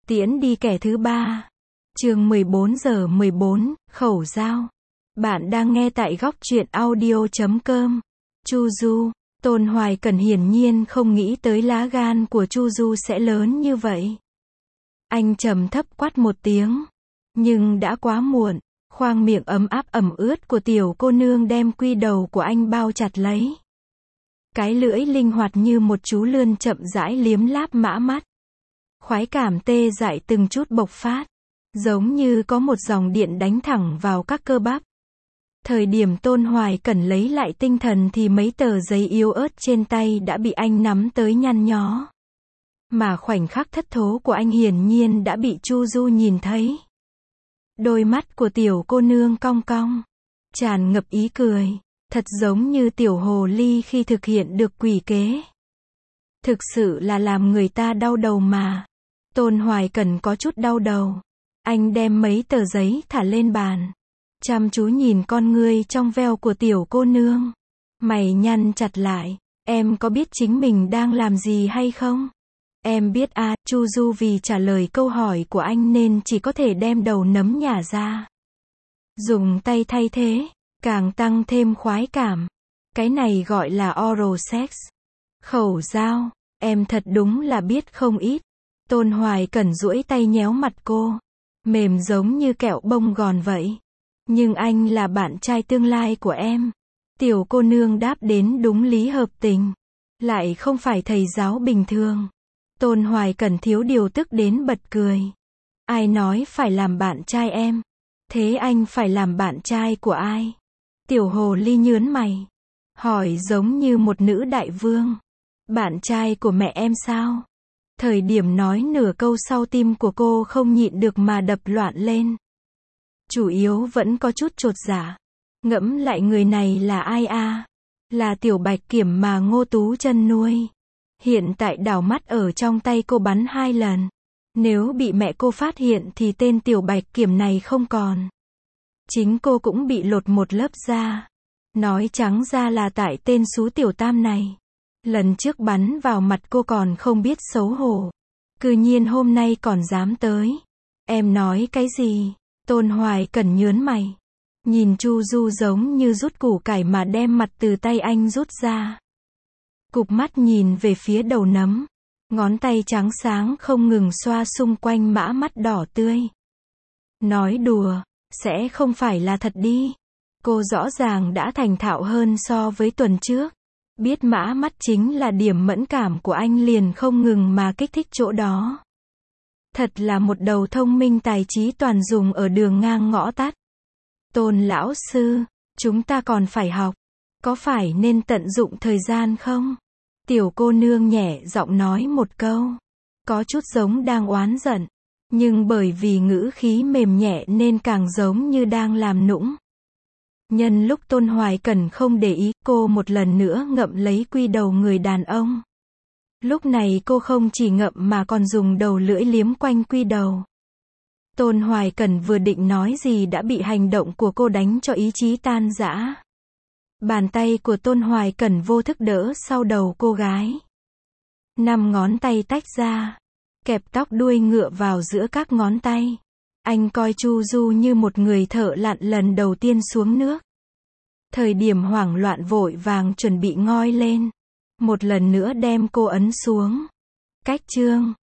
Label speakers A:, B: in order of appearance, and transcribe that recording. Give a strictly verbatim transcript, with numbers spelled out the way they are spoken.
A: Tiễn đi kẻ thứ ba. Chương mười bốn giờ mười bốn, khẩu dao. Bạn đang nghe tại góc truyện audio chấm com. Chu Du. Tôn Hoài Cẩn hiển nhiên không nghĩ tới lá gan của Chu Du sẽ lớn như vậy. Anh trầm thấp quát một tiếng. Nhưng đã quá muộn. Khoang miệng ấm áp ẩm ướt của tiểu cô nương đem quy đầu của anh bao chặt lấy. Cái lưỡi linh hoạt như một chú lươn chậm rãi liếm láp mã mắt. Khoái cảm tê dại từng chút bộc phát. Giống như có một dòng điện đánh thẳng vào các cơ bắp. Thời điểm Tôn Hoài Cẩn lấy lại tinh thần thì mấy tờ giấy yếu ớt trên tay đã bị anh nắm tới nhăn nhó. Mà khoảnh khắc thất thố của anh hiển nhiên đã bị Chu Du nhìn thấy. Đôi mắt của tiểu cô nương cong cong, tràn ngập ý cười, thật giống như tiểu hồ ly khi thực hiện được quỷ kế. Thực sự là làm người ta đau đầu mà. Tôn Hoài Cẩn có chút đau đầu. Anh đem mấy tờ giấy thả lên bàn. Chăm chú nhìn con ngươi trong veo của tiểu cô nương. Mày nhăn chặt lại. Em có biết chính mình đang làm gì hay không? Em biết à, Chu Du vì trả lời câu hỏi của anh nên chỉ có thể đem đầu nấm nhả ra. Dùng tay thay thế, càng tăng thêm khoái cảm. Cái này gọi là oral sex. Khẩu dao, em thật đúng là biết không ít. Tôn Hoài Cẩn duỗi tay nhéo mặt cô. Mềm giống như kẹo bông gòn vậy. Nhưng anh là bạn trai tương lai của em. Tiểu cô nương đáp đến đúng lý hợp tình. Lại không phải thầy giáo bình thường. Tôn Hoài Cẩn thiếu điều tức đến bật cười. Ai nói phải làm bạn trai em? Thế anh phải làm bạn trai của ai? Tiểu hồ ly nhớn mày. Hỏi giống như một nữ đại vương. Bạn trai của mẹ em sao? Thời điểm nói nửa câu sau tim của cô không nhịn được mà đập loạn lên. Chủ yếu vẫn có chút chột dạ. Ngẫm lại người này là ai à? Là tiểu bạch kiểm mà Ngô Tú Chân nuôi. Hiện tại đảo mắt ở trong tay cô bắn hai lần. Nếu bị mẹ cô phát hiện thì tên tiểu bạch kiểm này không còn. Chính cô cũng bị lột một lớp da. Nói trắng ra là tại tên xú tiểu tam này. Lần trước bắn vào mặt cô còn không biết xấu hổ. Cư nhiên hôm nay còn dám tới. Em nói cái gì? Tôn Hoài Cẩn nhớn mày. Nhìn Chu Du giống như rút củ cải mà đem mặt từ tay anh rút ra. Cụp mắt nhìn về phía đầu nấm. Ngón tay trắng sáng không ngừng xoa xung quanh mã mắt đỏ tươi. Nói đùa, sẽ không phải là thật đi. Cô rõ ràng đã thành thạo hơn so với tuần trước. Biết mã mắt chính là điểm mẫn cảm của anh liền không ngừng mà kích thích chỗ đó. Thật là một đầu thông minh tài trí toàn dùng ở đường ngang ngõ tắt. Tôn lão sư, chúng ta còn phải học. Có phải nên tận dụng thời gian không? Tiểu cô nương nhẹ giọng nói một câu. Có chút giống đang oán giận. Nhưng bởi vì ngữ khí mềm nhẹ nên càng giống như đang làm nũng. Nhân lúc Tôn Hoài Cẩn không để ý, cô một lần nữa ngậm lấy quy đầu người đàn ông. Lúc này cô không chỉ ngậm mà còn dùng đầu lưỡi liếm quanh quy đầu. Tôn Hoài Cẩn vừa định nói gì đã bị hành động của cô đánh cho ý chí tan rã. Bàn tay của Tôn Hoài Cẩn vô thức đỡ sau đầu cô gái. Năm ngón tay tách ra. Kẹp tóc đuôi ngựa vào giữa các ngón tay. Anh coi Chu Du như một người thợ lặn lần đầu tiên xuống nước. Thời điểm hoảng loạn vội vàng chuẩn bị ngoi lên. Một lần nữa đem cô ấn xuống. Cách chương.